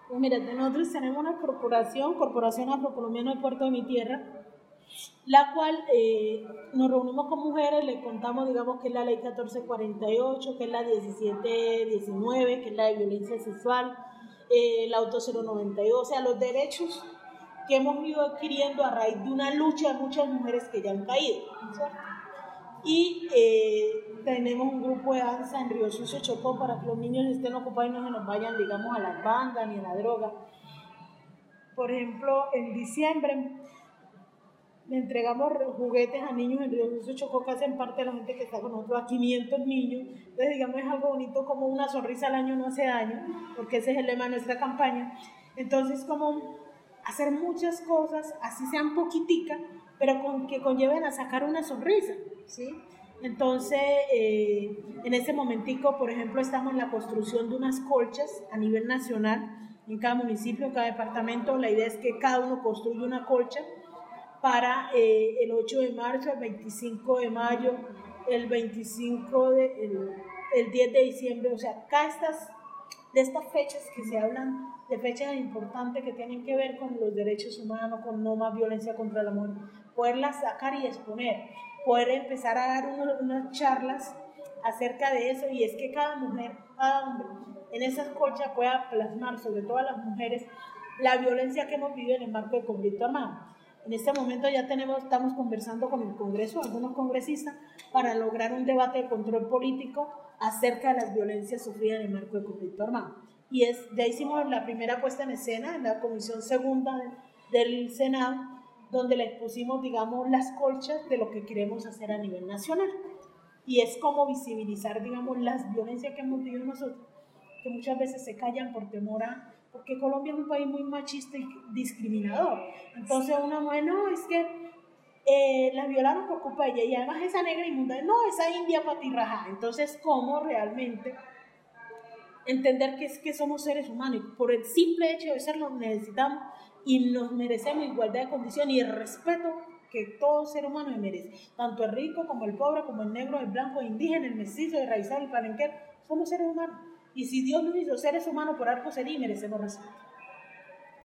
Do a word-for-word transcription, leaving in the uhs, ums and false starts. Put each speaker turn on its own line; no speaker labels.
Pues mira, nosotros tenemos una corporación, Corporación Afrocolombiana del Puerto de Mi Tierra, la cual eh, nos reunimos con mujeres, le contamos, digamos, que es la ley catorce cuarenta y ocho, que es la diecisiete diecinueve, que es la de violencia sexual, eh, la auto cero noventa y dos, o sea, los derechos que hemos ido adquiriendo a raíz de una lucha de muchas mujeres que ya han caído, ¿cierto? Y eh, tenemos un grupo de danza en Río Sucio, Chocó, para que los niños estén ocupados y no se nos vayan, digamos, a las bandas ni a la droga. Por ejemplo, en diciembre le entregamos juguetes a niños en Río Sucio, Chocó, que hacen parte de la gente que está con nosotros, a quinientos niños. Entonces, digamos, es algo bonito, como una sonrisa al año no hace daño, porque ese es el lema de nuestra campaña. Entonces, como hacer muchas cosas, así sean poquiticas, pero con, que conlleven a sacar una sonrisa, ¿sí? Entonces, eh, en ese momentico, por ejemplo, estamos en la construcción de unas colchas a nivel nacional, en cada municipio, en cada departamento. La idea es que cada uno construya una colcha para eh, el ocho de marzo, el veinticinco de mayo, el veinticinco de, el, el diez de diciembre, o sea, cada estas, de estas fechas que se hablan, de fechas importantes que tienen que ver con los derechos humanos, con no más violencia contra la mujer, poderlas sacar y exponer, poder empezar a dar unos, unas charlas acerca de eso, y es que cada mujer, cada hombre, en esas colchas pueda plasmar, sobre todo a las mujeres, la violencia que hemos vivido en el marco del conflicto armado. En este momento ya tenemos, estamos conversando con el Congreso, algunos congresistas, para lograr un debate de control político acerca de las violencias sufridas en el marco del conflicto armado. Y es, ya hicimos la primera puesta en escena en la Comisión Segunda del Senado, donde le expusimos, digamos, las colchas de lo que queremos hacer a nivel nacional. Y es como visibilizar, digamos, las violencias que hemos vivido nosotros, que muchas veces se callan por temor a... Porque Colombia es un país muy machista y discriminador. Entonces una mujer, no, es que eh, la violaron por culpa de ella, y además esa negra inmunda, no, esa india patirraja. Entonces, ¿cómo realmente entender que es que somos seres humanos? Y por el simple hecho de serlo necesitamos y nos merecemos igualdad de condiciones y el respeto que todo ser humano merece, tanto el rico como el pobre, como el negro, el blanco, el indígena, el mestizo, el raizado, el palenquero. Somos seres humanos, y si Dios nos hizo seres humanos, por algo sería y merecemos respeto.